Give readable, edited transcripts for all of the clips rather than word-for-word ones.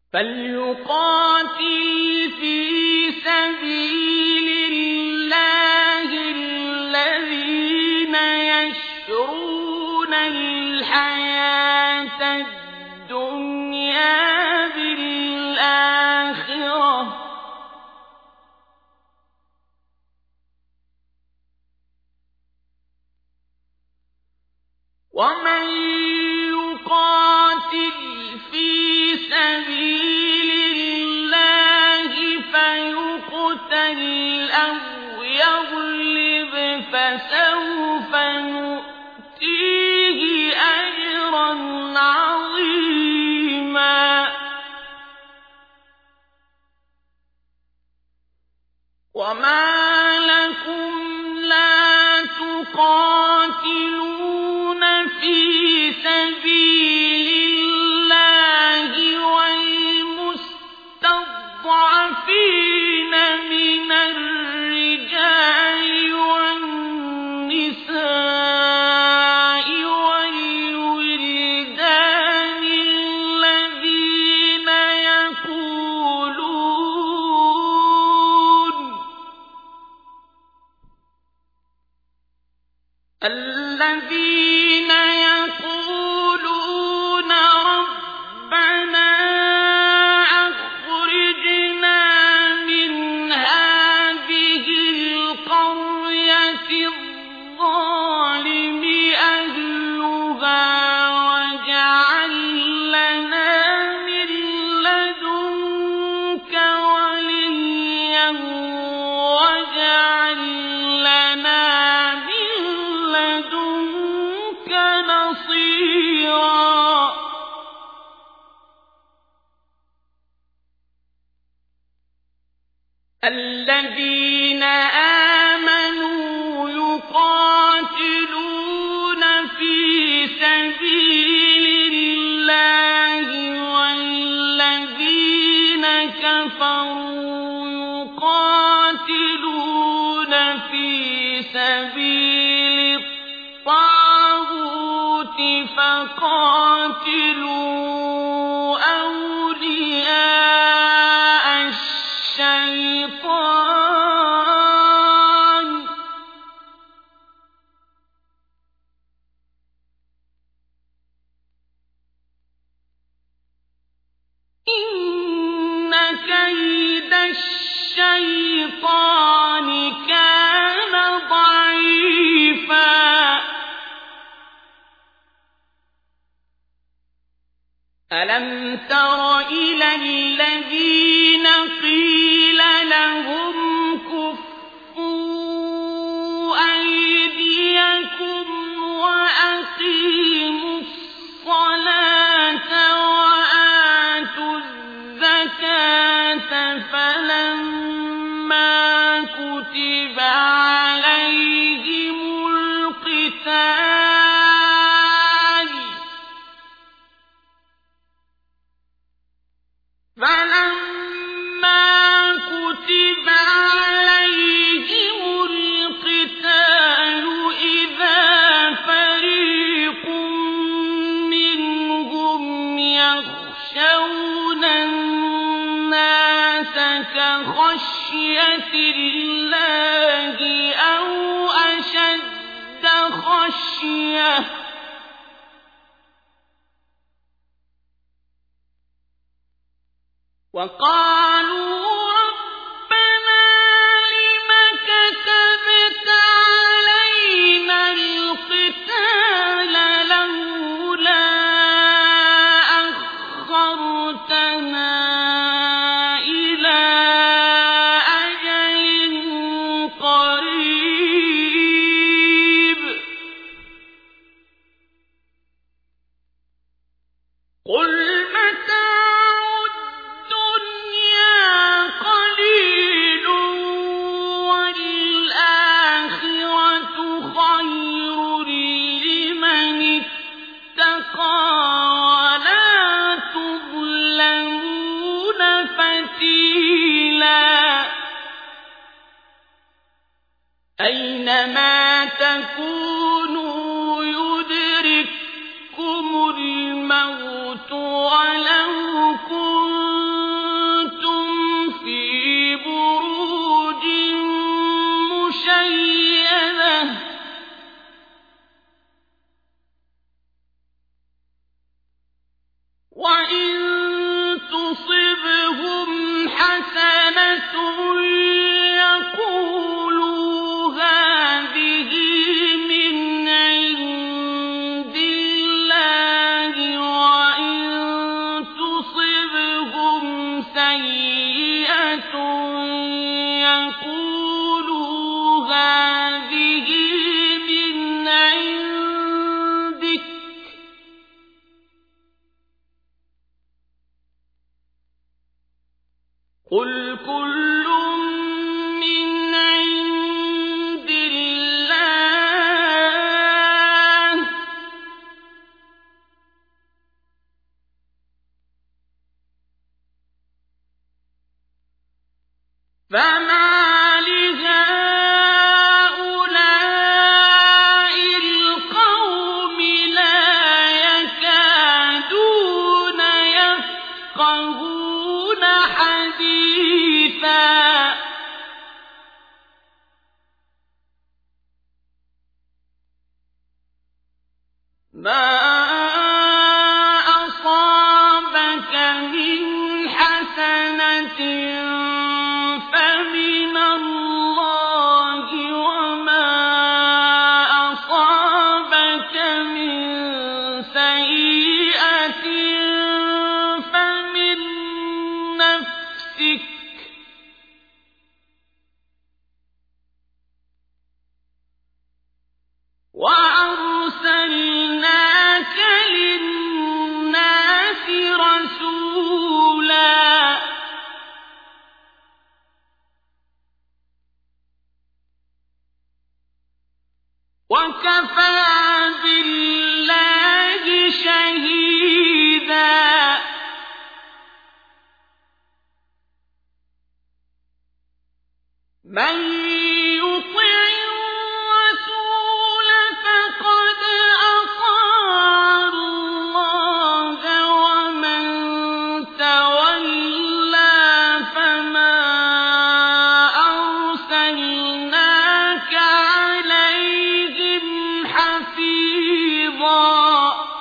فليقاتل في سبيل الله الذين يشرون الحياة الدنيا بالآخرة ومن يقاتل في سبيل الله فيقتل أو يغلب فسوف نؤتيه أجرا عظيما وما لكم لا تقاتلون في سبيل الله والمستضعفين من الرجال والنساء والولدان الذين يقولون ربنا أخرجنا من هذه القرية الظالم أهلها واجعل لنا من لدنك وليا واجعل لنا من لدنك نصيرا الذين آمنوا يقاتلون في سبيل الله والذين كفروا يقاتلون في سبيل الطاغوت فقاتلوا أولياء الشيطان إن كيد الشيطان كان ضعيفا ألم تر إلى الذين قيل لهم كفوا أيديكم وأقيموا الصلاة وآتوا الزكاة فلما كتب عليهم القتال إذا فريق منهم يخشون الناس كخشية الله أو أشد خشية وقالوا ربنا لم كتبت علينا القتال لولا أخرتنا إلى أجل قريب قل متاع الدنيا قليل والآخرة خير لمن اتقى ولا تظلمون فتيلا أينما تكونوا يدرككم الموت ولو كنتم سيئة يقولوا هذه من عندك قل كل من عند الله فما لهؤلاء القوم لا يكادون يفقهون حديثا ما أصابك من حسنة فمن الله وما أصابك من سيئة فمن نفسك وأرسلناك للناس رسولا وكفى بالله شهيدا من يطع الرسول فقد أطاع الله ومن تولى فما أرسلناك عليهم حفيظا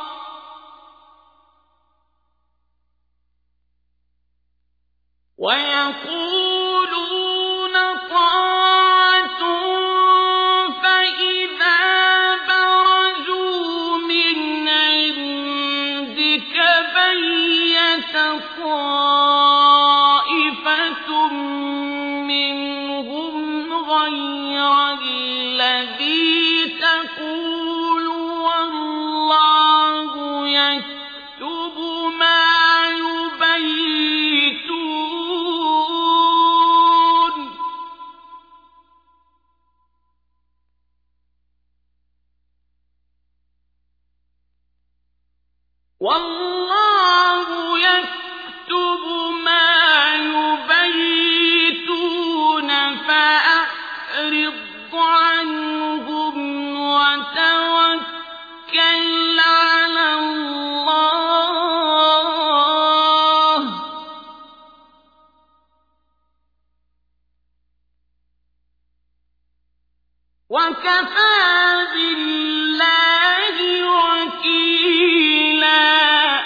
ويقولون طاعة فإذا برزوا من عندك بيت طائفة منهم غير الذي تقول والله يكتب ما يبيتون والله يكتب ما يبيتون فأعرض عنهم وتوكل على الله وكفى بالله وكيلا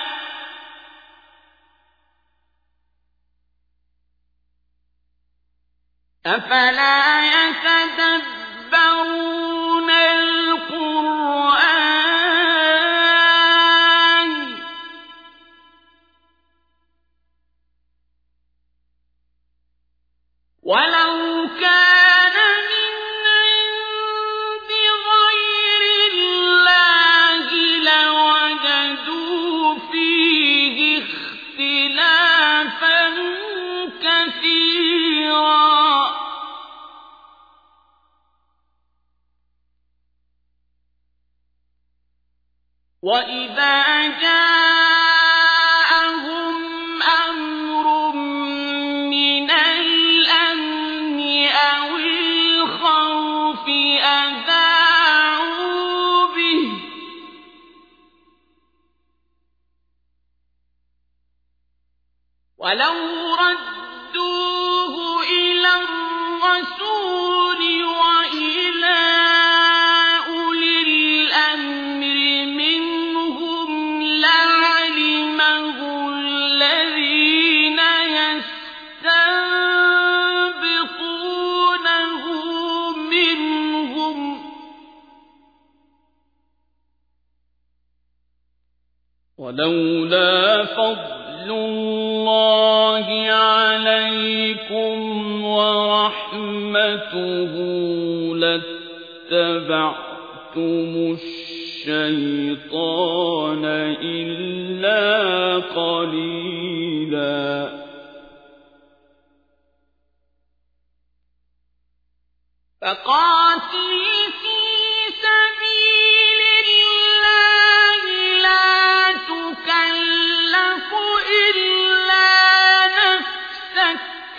أفلا يتدبرون القرآن ولو كان من عند غير الله لوجدوا فيه اختلافا كثيرا وإذا جاءهم أمر من الأمن أو الخوف أذاعوا به ولو ردوه إلى الرسول وإلى أولي الأمر منهم لعلمه الذين يستنبطونه منهم ولولا فضل الله بكم ورحمته لاتبعتم الشيطان إلا قليلا فقاتل في سبيل الله لا تكلف إلا نفسك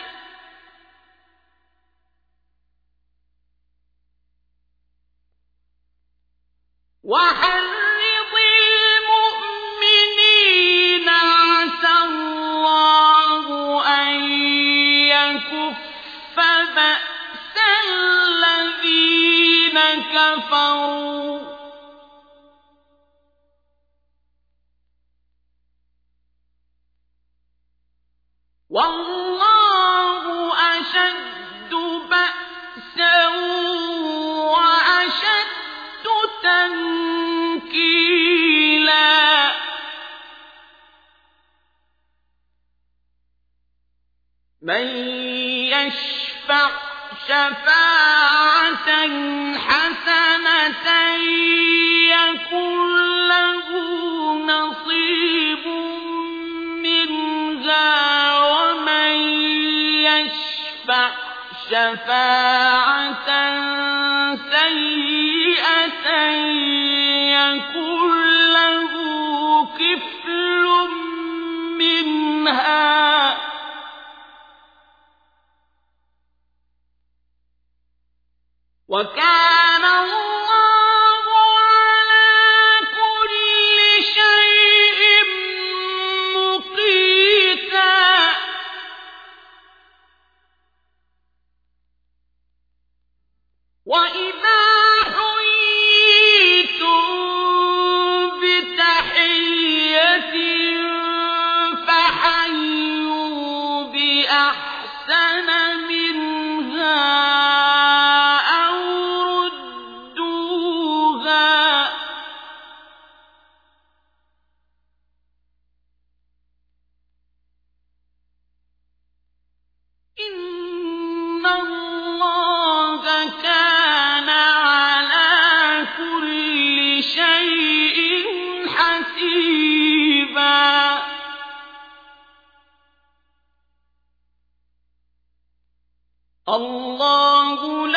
وحرض المؤمنين عسى الله أن يكف بأس الذين كفروا والله أشد بأسا وأشد تنكيلا من يشفع شفاعة حسنة يكن له نصيب منها ومن يشفع شفاعة سيئة يكن له كفل منها وكان الله على كل شيء مقيتا وإذا حييتم بتحية فحيوا بأحسن منها أو ردوها إن الله كان على كل شيء حسيبا الله